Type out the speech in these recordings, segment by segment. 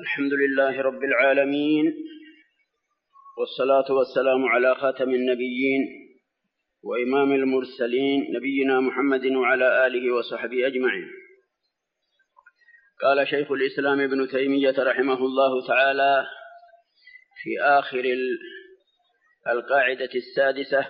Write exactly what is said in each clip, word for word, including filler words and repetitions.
الحمد لله رب العالمين، والصلاة والسلام على خاتم النبيين وإمام المرسلين نبينا محمد وعلى آله وصحبه أجمعين. قال شيخ الإسلام ابن تيمية رحمه الله تعالى في آخر القاعدة السادسة: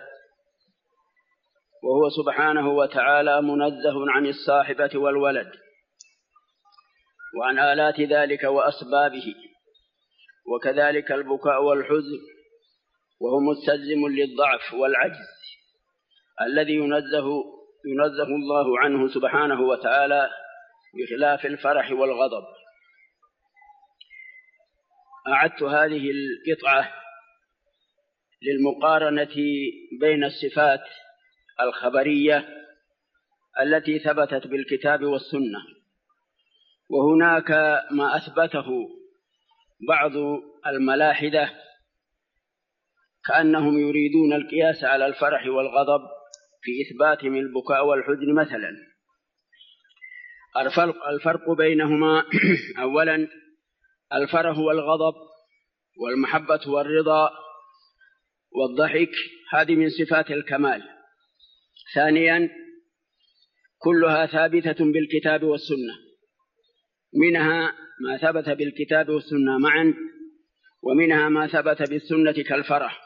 وهو سبحانه وتعالى منزه عن الصاحبة والولد وعن آلات ذلك وأسبابه، وكذلك البكاء والحزن، وهو مستلزم للضعف والعجز الذي ينزه, ينزه الله عنه سبحانه وتعالى، بخلاف الفرح والغضب. أعدت هذه القطعة للمقارنة بين الصفات الخبرية التي ثبتت بالكتاب والسنة، وهناك ما أثبته بعض الملاحدة كأنهم يريدون القياس على الفرح والغضب في إثباتهم البكاء والحزن مثلا. الفرق بينهما: أولا الفرح والغضب والمحبة والرضا والضحك هذه من صفات الكمال. ثانيا كلها ثابتة بالكتاب والسنة، منها ما ثبت بالكتاب والسنة معا، ومنها ما ثبت بالسنة كالفرح.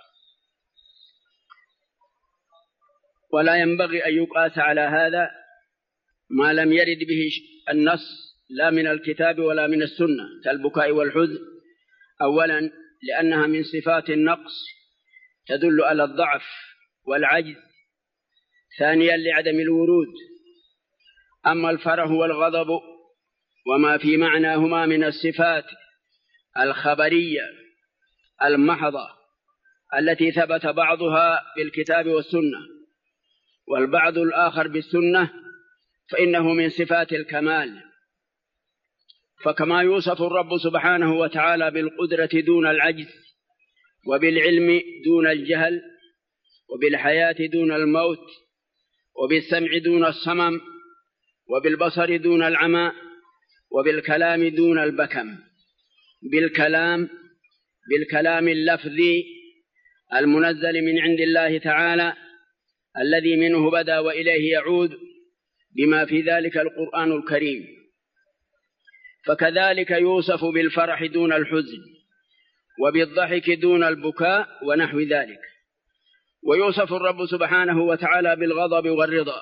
ولا ينبغي أن يقاس على هذا ما لم يرد به النص لا من الكتاب ولا من السنة كالبكاء والحزن، أولا لأنها من صفات النقص تدل على الضعف والعجز، ثانيا لعدم الورود. أما الفرح والغضب وما في معناهما من الصفات الخبرية المحضة التي ثبت بعضها بالكتاب والسنة والبعض الآخر بالسنة، فإنه من صفات الكمال. فكما يوصف الرب سبحانه وتعالى بالقدرة دون العجز، وبالعلم دون الجهل، وبالحياة دون الموت، وبالسمع دون الصمم، وبالبصر دون العمى، وبالكلام دون البكم، بالكلام بالكلام اللفظي المنزل من عند الله تعالى الذي منه بدأ وإليه يعود، بما في ذلك القرآن الكريم. فكذلك يوصف بالفرح دون الحزن، وبالضحك دون البكاء ونحو ذلك. ويوصف الرب سبحانه وتعالى بالغضب والرضا.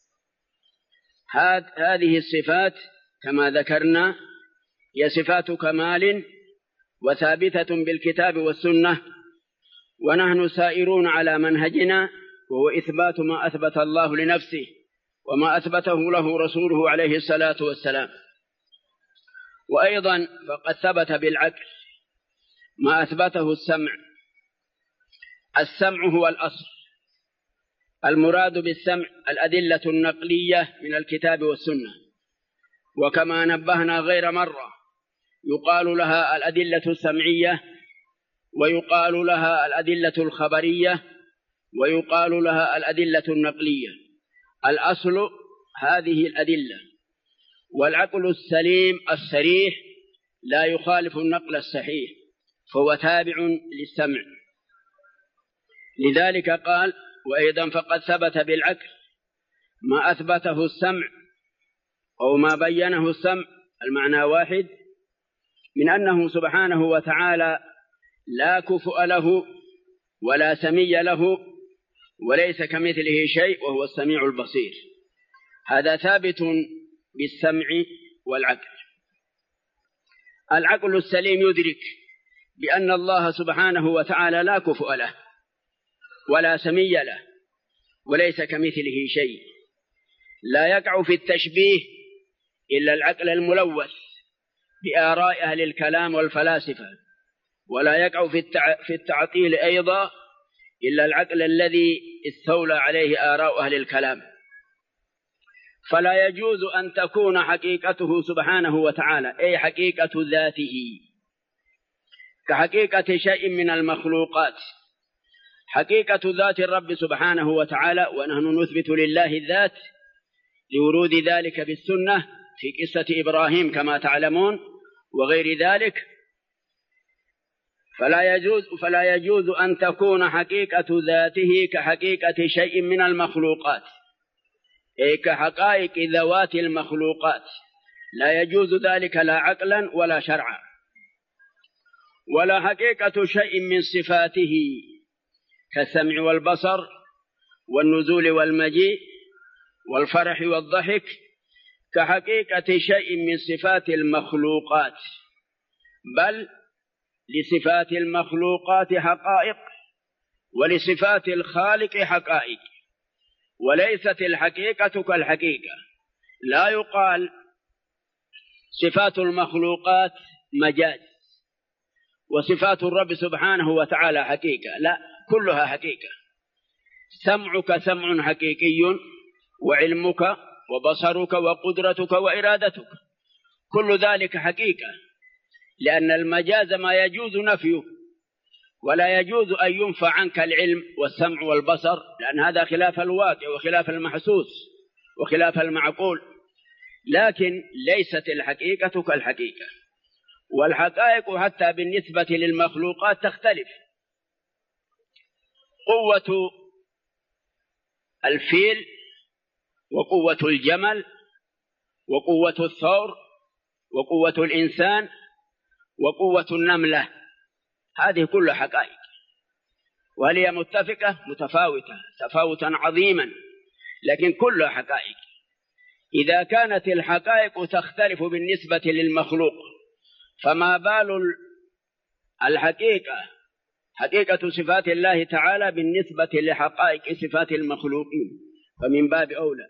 هذه الصفات كما ذكرنا هي صفات كمال وثابتة بالكتاب والسنة، ونحن سائرون على منهجنا، وهو إثبات ما أثبت الله لنفسه وما أثبته له رسوله عليه الصلاة والسلام. وأيضا فقد ثبت بالعقل ما أثبته السمع. السمع هو الأصل، المراد بالسمع الأدلة النقلية من الكتاب والسنة، وكما نبهنا غير مرة يقال لها الأدلة السمعية، ويقال لها الأدلة الخبرية، ويقال لها الأدلة النقلية. الأصل هذه الأدلة، والعقل السليم الصريح لا يخالف النقل الصحيح، فهو تابع للسمع. لذلك قال: وأيضا فقد ثبت بالعقل ما أثبته السمع أو ما بينه السمع، المعنى واحد، من أنه سبحانه وتعالى لا كفؤ له ولا سمي له وليس كمثله شيء وهو السميع البصير. هذا ثابت بالسمع والعقل. العقل السليم يدرك بأن الله سبحانه وتعالى لا كفؤ له ولا سمي له وليس كمثله شيء. لا يقع في التشبيه إلا العقل الملوث بآراء أهل الكلام والفلاسفة، ولا يقع في التعطيل أيضا إلا العقل الذي استولى عليه آراء أهل الكلام. فلا يجوز أن تكون حقيقته سبحانه وتعالى أي حقيقة ذاته كحقيقة شيء من المخلوقات. حقيقة ذات الرب سبحانه وتعالى، ونحن نثبت لله الذات لورود ذلك بالسنة في قصة إبراهيم كما تعلمون، وغير ذلك، فلا يجوز فلا يجوز أن تكون حقيقة ذاته كحقيقة شيء من المخلوقات، أي كحقائق ذوات المخلوقات، لا يجوز ذلك لا عقلا ولا شرعا. ولا حقيقة شيء من صفاته كالسمع والبصر والنزول والمجيء والفرح والضحك كحقيقة شيء من صفات المخلوقات، بل لصفات المخلوقات حقائق ولصفات الخالق حقائق، وليست الحقيقة كالحقيقة. لا يقال صفات المخلوقات مجاز وصفات الرب سبحانه وتعالى حقيقة، لا، كلها حقيقة. سمعك سمع حقيقي، وعلمك وبصرك وقدرتك وإرادتك، كل ذلك حقيقة، لأن المجاز ما يجوز نفيه، ولا يجوز أن ينفع عنك العلم والسمع والبصر، لأن هذا خلاف الواقع وخلاف المحسوس وخلاف المعقول. لكن ليست الحقيقة كالحقيقة. والحقائق حتى بالنسبة للمخلوقات تختلف. قوة الفيل وقوة الجمل وقوة الثور وقوة الإنسان وقوة النملة، هذه كلها حقائق، وهي متفقة متفاوتة تفاوتا عظيما، لكن كلها حقائق. إذا كانت الحقائق تختلف بالنسبة للمخلوق، فما بال الحقيقة حقيقة صفات الله تعالى بالنسبة لحقائق صفات المخلوقين، فمن باب أولى.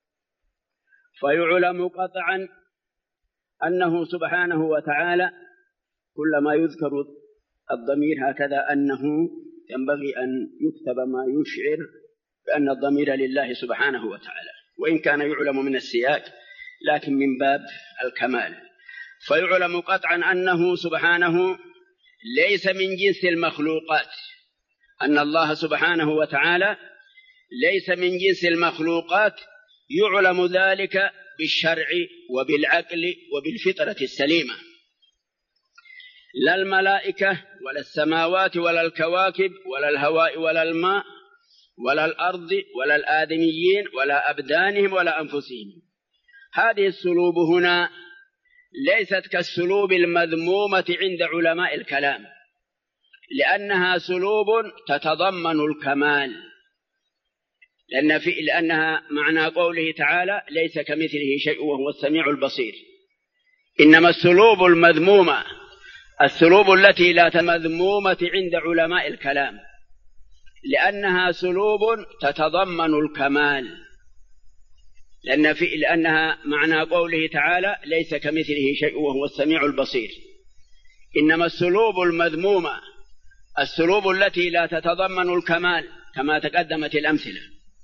فيعلم قطعا أنه سبحانه وتعالى كلما يذكر الضمير هكذا أنه ينبغي أن يكتب ما يشعر بأن الضمير لله سبحانه وتعالى، وإن كان يعلم من السياق، لكن من باب الكمال. فيعلم قطعا أنه سبحانه ليس من جنس المخلوقات، أن الله سبحانه وتعالى ليس من جنس المخلوقات، يعلم ذلك بالشرع وبالعقل وبالفطرة السليمة. لا الملائكة ولا السماوات ولا الكواكب ولا الهواء ولا الماء ولا الأرض ولا الآدميين ولا أبدانهم ولا أنفسهم. هذه السلوب هنا ليست كالسلوب المذمومة عند علماء الكلام، لأنها سلوب تتضمن الكمال، لأن في لأنها معنى قوله تعالى ليس كمثله شيء وهو السميع البصير. إنما السلوب المذمومة السلوب التي لا مذمومة عند علماء الكلام، لأنها سلوب تتضمن الكمال، لأن في لأنها معنى قوله تعالى ليس كمثله شيء وهو السميع البصير. إنما السلوب المذمومة السلوب التي لا تتضمن الكمال، كما تقدمت الأمثلة.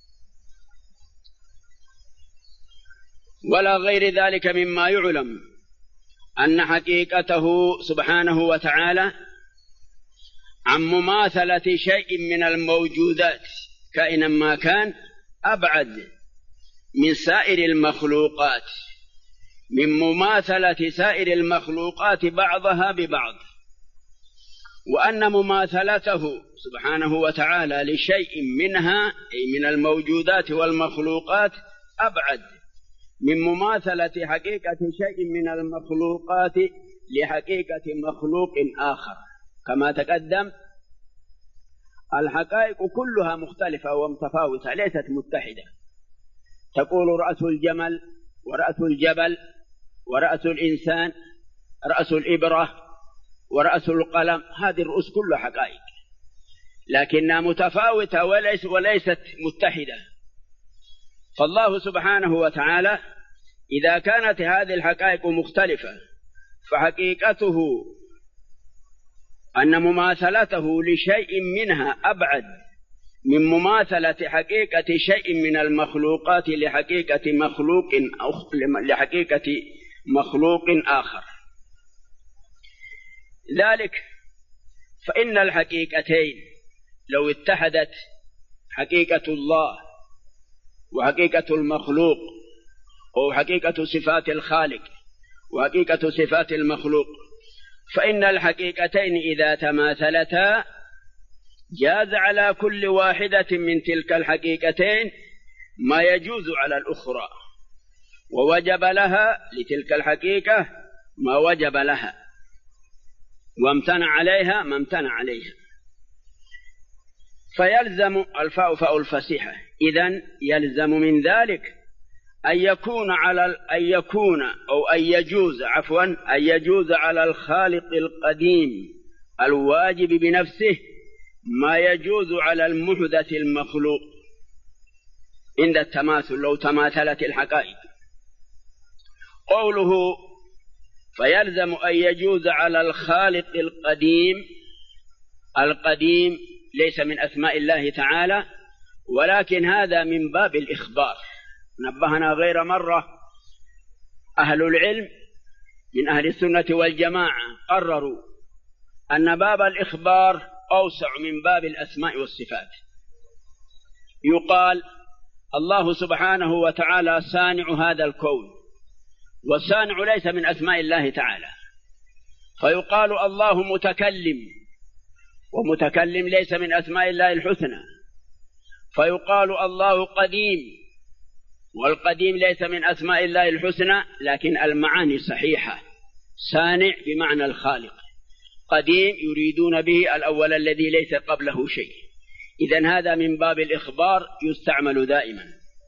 ولا غير ذلك مما يعلم أن حقيقته سبحانه وتعالى عن مماثلة شيء من الموجودات كائنا ما كان أبعد من سائر المخلوقات، من مماثلة سائر المخلوقات بعضها ببعض، وأن مماثلته سبحانه وتعالى لشيء منها أي من الموجودات والمخلوقات أبعد من مماثلة حقيقة شيء من المخلوقات لحقيقة مخلوق آخر. كما تقدم الحقائق كلها مختلفة ومتفاوتة، ليست متحدة. تقول رأس الجمل ورأس الجبل ورأس الإنسان، رأس الإبرة ورأس القلم، هذه الرؤوس كلها حقائق، لكنها متفاوتة وليس وليست متحدة. فالله سبحانه وتعالى إذا كانت هذه الحقائق مختلفة، فحقيقته أن مماثلته لشيء منها أبعد من مماثلة حقيقة شيء من المخلوقات لحقيقة مخلوق أو لحقيقة مخلوق آخر. ذلك فإن الحقيقتين لو اتحدت، حقيقة الله وحقيقة المخلوق، أو حقيقة صفات الخالق وحقيقة صفات المخلوق، فإن الحقيقتين إذا تماثلتا جاز على كل واحدة من تلك الحقيقتين ما يجوز على الأخرى، ووجب لها لتلك الحقيقة ما وجب لها، وامتنع عليها ما امتنع عليها. فيلزم الفاء فاء الفسيحة، إذن يلزم من ذلك أن يكون على أن يكون أو أن يجوز عفوا أن يجوز على الخالق القديم الواجب بنفسه ما يجوز على المحدث المخلوق عند التماثل لو تماثلت الحقائق. قوله فيلزم أن يجوز على الخالق القديم، القديم ليس من أسماء الله تعالى، ولكن هذا من باب الإخبار. نبهنا غير مرة أهل العلم من أهل السنة والجماعة قرروا أن باب الإخبار أوسع من باب الأسماء والصفات. يقال الله سبحانه وتعالى صانع هذا الكون، والصانع ليس من أسماء الله تعالى، فيقال الله متكلم، ومتكلم ليس من أسماء الله الحسنى، فيقال الله قديم، والقديم ليس من أسماء الله الحسنى، لكن المعاني صحيحة. صانع بمعنى الخالق، قديم يريدون به الأول الذي ليس قبله شيء. إذن هذا من باب الإخبار يستعمل دائما.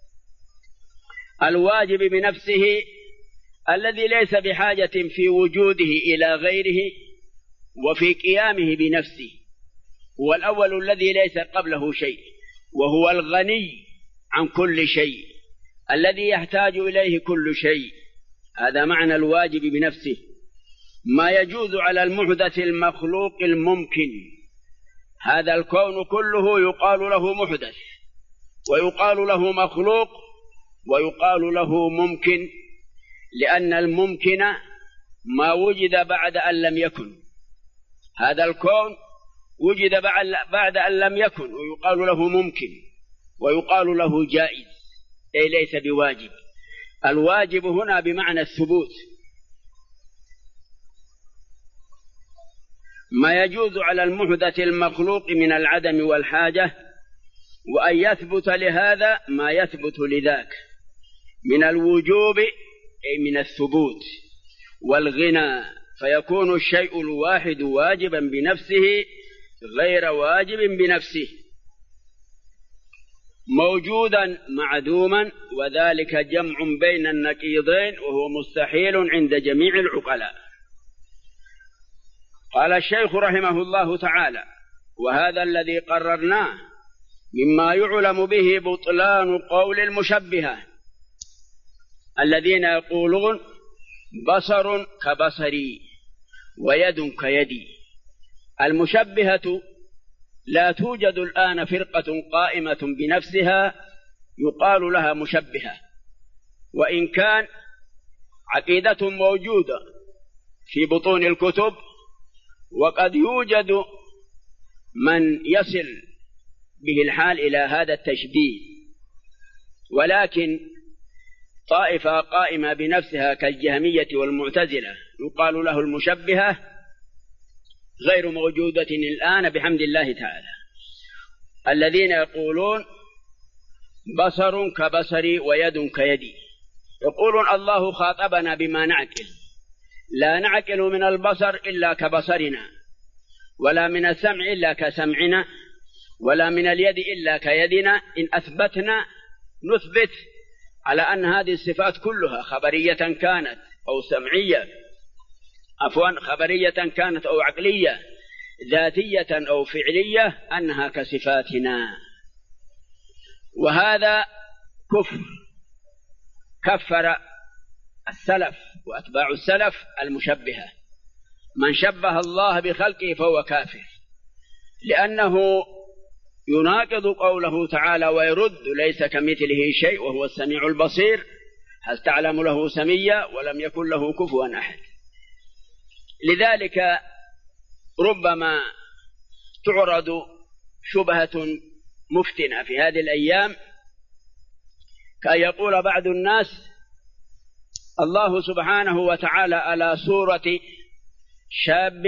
الواجب بنفسه الذي ليس بحاجة في وجوده إلى غيره وفي قيامه بنفسه، هو الأول الذي ليس قبله شيء، وهو الغني عن كل شيء الذي يحتاج إليه كل شيء. هذا معنى الواجب بنفسه، ما يجوز على المحدث المخلوق الممكن. هذا الكون كله يقال له محدث، ويقال له مخلوق، ويقال له ممكن، لأن الممكن ما وجد بعد أن لم يكن. هذا الكون وجد بعد أن لم يكن، ويقال له ممكن، ويقال له جائز، أي ليس بواجب. الواجب هنا بمعنى الثبوت. ما يجوز على المحدث المخلوق من العدم والحاجة، وأن يثبت لهذا ما يثبت لذاك من الوجوب أي من الثبوت والغنى، فيكون الشيء الواحد واجبا بنفسه غير واجب بنفسه، موجودا معدوما، وذلك جمع بين النقيضين، وهو مستحيل عند جميع العقلاء. قال الشيخ رحمه الله تعالى: وهذا الذي قررناه مما يعلم به بطلان قول المشبهة الذين يقولون بصر كبصري ويد كيدي. المشبهة لا توجد الآن فرقة قائمة بنفسها يقال لها مشبهة، وإن كان عقيدة موجودة في بطون الكتب، وقد يوجد من يصل به الحال إلى هذا التشبيه، ولكن طائفة قائمة بنفسها كالجهمية والمعتزلة يقال له المشبهة غير موجودة الآن بحمد الله تعالى. الذين يقولون بصر كبصري ويد كيدي، يقولون الله خاطبنا بما نعقل، لا نعقل من البصر إلا كبصرنا، ولا من السمع إلا كسمعنا، ولا من اليد إلا كيدنا. إن أثبتنا نثبت على أن هذه الصفات كلها خبرية كانت أو سمعية، عفوا خبرية كانت أو عقلية، ذاتية أو فعلية، أنها كصفاتنا. وهذا كفر، كفر السلف وأتباع السلف المشبهة. من شبه الله بخلقه فهو كافر، لأنه يناقض قوله تعالى ويرد ليس كمثله شيء وهو السميع البصير، هل تعلم له سميا ولم يكن له كفوا أحد. لذلك ربما تعرض شبهة مفتنة في هذه الأيام، كأن يقول بعض الناس الله سبحانه وتعالى على صورة شاب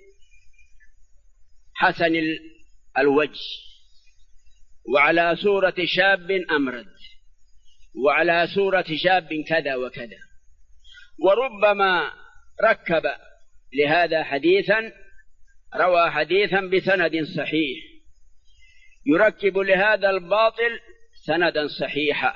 حسن الوجه، وعلى صورة شاب أمرد، وعلى صورة شاب كذا وكذا. وربما ركب لهذا حديثا، روى حديثا بسند صحيح، يركب لهذا الباطل سندا صحيحا.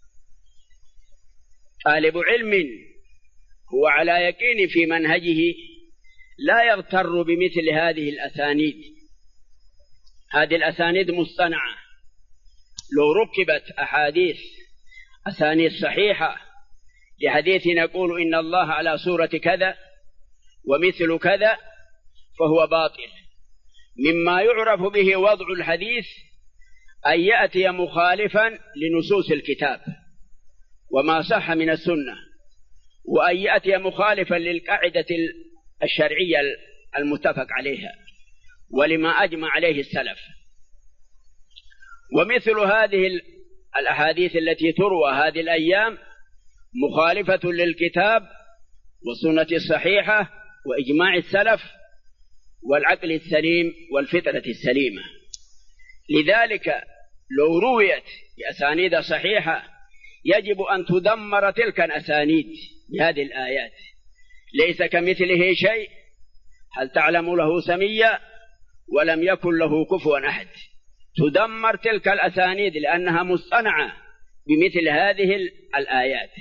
طالب علم هو على يقين في منهجه لا يغتر بمثل هذه الأسانيد. هذه الأسانيد مصطنعة، لو ركبت أحاديث أسانيد صحيحة لحديث نقول إن الله على صورة كذا ومثل كذا فهو باطل. مما يعرف به وضع الحديث أن يأتي مخالفا لنصوص الكتاب وما صح من السنة، وأن يأتي مخالفا للقاعدة الشرعية المتفق عليها ولما أجمع عليه السلف. ومثل هذه الأحاديث التي تروى هذه الأيام مخالفة للكتاب والسنة الصحيحة وإجماع السلف والعقل السليم والفطرة السليمة. لذلك لو رويت بأسانيد صحيحة يجب أن تدمر تلك الأسانيد بهذه الآيات: ليس كمثله شيء، هل تعلم له سميا، ولم يكن له كفوا أحد. تدمر تلك الأسانيد لأنها مصطنعة بمثل هذه الآيات.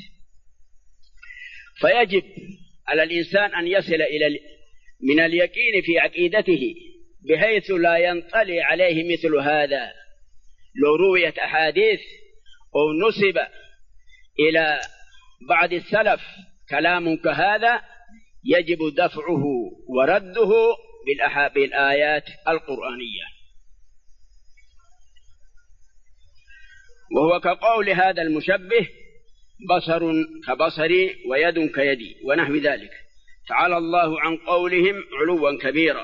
فيجب على الإنسان أن يصل إلى من اليقين في عقيدته بحيث لا ينطلي عليه مثل هذا. لو رويت أحاديث أو نسب إلى بعض السلف كلام كهذا يجب دفعه ورده بالآيات القرآنية. وهو كقول هذا المشبه: بصر كبصري ويد كيدي ونحو ذلك. تعالى الله عن قولهم علوا كبيرا.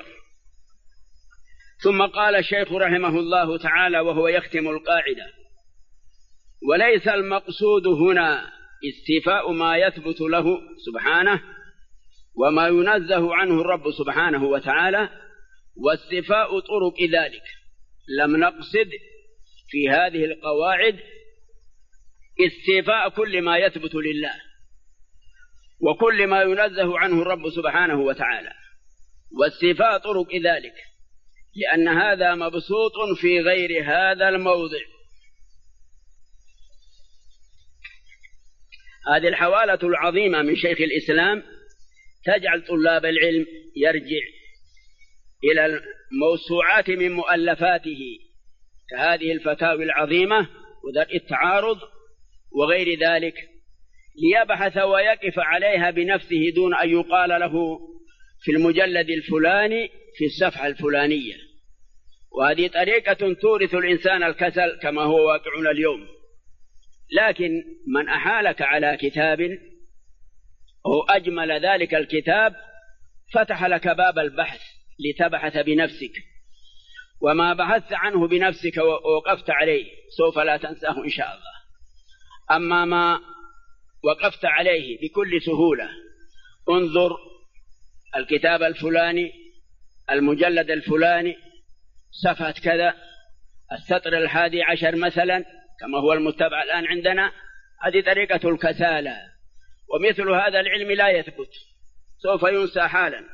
ثم قال الشيخ رحمه الله تعالى وهو يختم القاعدة: وليس المقصود هنا استيفاء ما يثبت له سبحانه وما ينزه عنه الرب سبحانه وتعالى واستيفاء طرق ذلك. لم نقصد في هذه القواعد استيفاء كل ما يثبت لله وكل ما ينزه عنه الرب سبحانه وتعالى واستيفاء طرق ذلك، لأن هذا مبسوط في غير هذا الموضع. هذه الحوالة العظيمة من شيخ الإسلام تجعل طلاب العلم يرجع إلى الموسوعات من مؤلفاته كهذه الفتاوي العظيمة ودرء التعارض وغير ذلك، ليبحث ويقف عليها بنفسه دون أن يقال له في المجلد الفلاني في الصفحة الفلانية. وهذه طريقة تورث الإنسان الكسل كما هو واقعنا اليوم. لكن من أحالك على كتاب أو أجمل ذلك الكتاب فتح لك باب البحث لتبحث بنفسك، وما بحثت عنه بنفسك ووقفت عليه سوف لا تنساه إن شاء الله. أما ما وقفت عليه بكل سهولة، انظر الكتاب الفلاني، المجلد الفلاني، صفحة كذا، السطر الحادي عشر مثلا كما هو المتبع الآن عندنا. هذه طريقة الكسالى، ومثل هذا العلم لا يثبت، سوف ينسى حالا.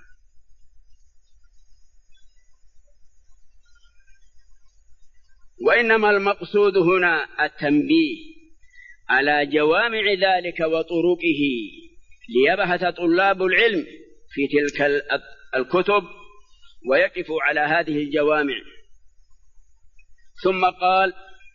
وإنما المقصود هنا التنبيه على جوامع ذلك وطرقه ليبحث طلاب العلم في تلك الكتب ويقفوا على هذه الجوامع. ثم قال: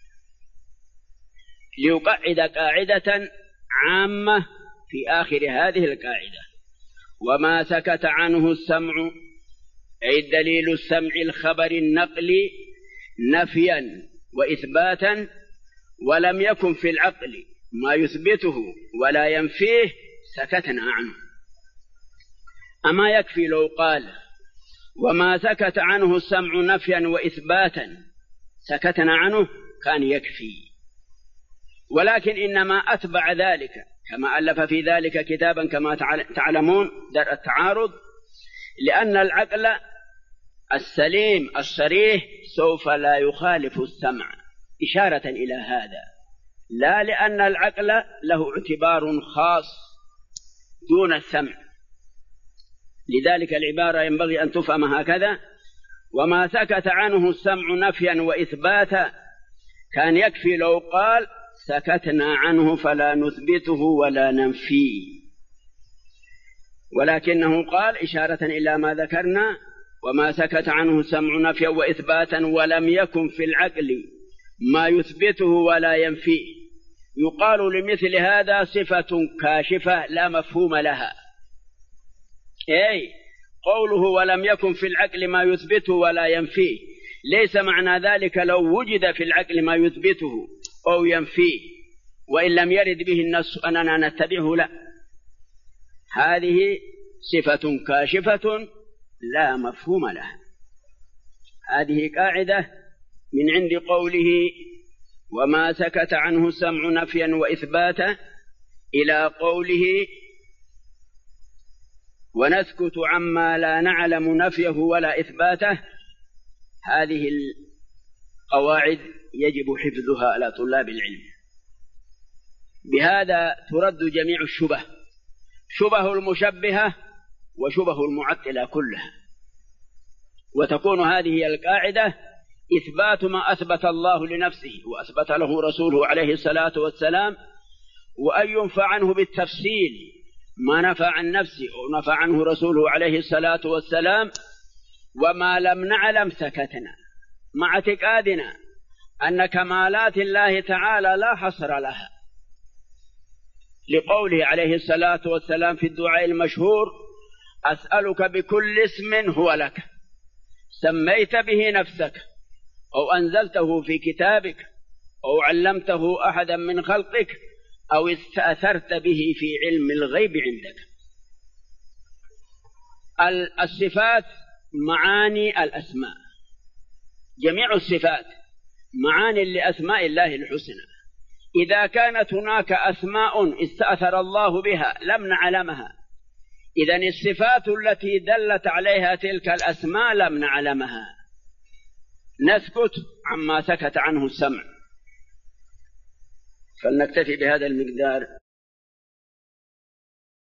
ليقعد قاعدة عامة في آخر هذه القاعدة: وما سكت عنه السمع، أي دليل السمع الخبر النقلي نفيا وإثباتا، ولم يكن في العقل ما يثبته ولا ينفيه، سكتنا عنه. أما يكفي لو قال: وما سكت عنه السمع نفيا وإثباتا سكتنا عنه، كان يكفي. ولكن إنما أتبع ذلك كما ألف في ذلك كتابا كما تعلمون درء التعارض، لأن العقل السليم الصريح سوف لا يخالف السمع، إشارة إلى هذا، لا لأن العقل له اعتبار خاص دون السمع. لذلك العبارة ينبغي أن تفهم هكذا: وما سكت عنه السمع نفيا وإثباتا، كان يكفي لو قال سكتنا عنه فلا نثبته ولا ننفيه، ولكنه قال إشارة إلى ما ذكرنا: وما سكت عنه السمع نفيا وإثباتا ولم يكن في العقل ما يثبته ولا ينفيه. يقال لمثل هذا صفة كاشفة لا مفهوم لها، أي قوله ولم يكن في العقل ما يثبته ولا ينفيه، ليس معنى ذلك لو وجد في العقل ما يثبته أو ينفيه وإن لم يرد به النص أننا نتبعه، لا، هذه صفة كاشفة لا مفهوم لها. هذه قاعدة من عند قوله وما سكت عنه السمع نفيا وإثباتا إلى قوله ونسكت عما لا نعلم نفيه ولا إثباته. هذه القواعد يجب حفظها على طلاب العلم، بهذا ترد جميع الشبه، شبه المشبهة وشبه المعطلة كلها، وتكون هذه القاعدة إثبات ما أثبت الله لنفسه وأثبت له رسوله عليه الصلاة والسلام، وأن ينفع عنه بالتفصيل ما نفى عن نفسه أو نفى عنه رسوله عليه الصلاة والسلام. وما لم نعلم سكتنا، مع اعتقادنا أن كمالات الله تعالى لا حصر لها، لقوله عليه الصلاة والسلام في الدعاء المشهور: أسألك بكل اسم هو لك سميت به نفسك أو أنزلته في كتابك أو علمته أحدا من خلقك أو استأثرت به في علم الغيب عندك. الصفات معاني الأسماء، جميع الصفات معاني لأسماء الله الحسنى. إذا كانت هناك أسماء استأثر الله بها لم نعلمها، إذن الصفات التي دلت عليها تلك الأسماء لم نعلمها، نسكت عما سكت عنه السمع. فلنكتفي بهذا المقدار.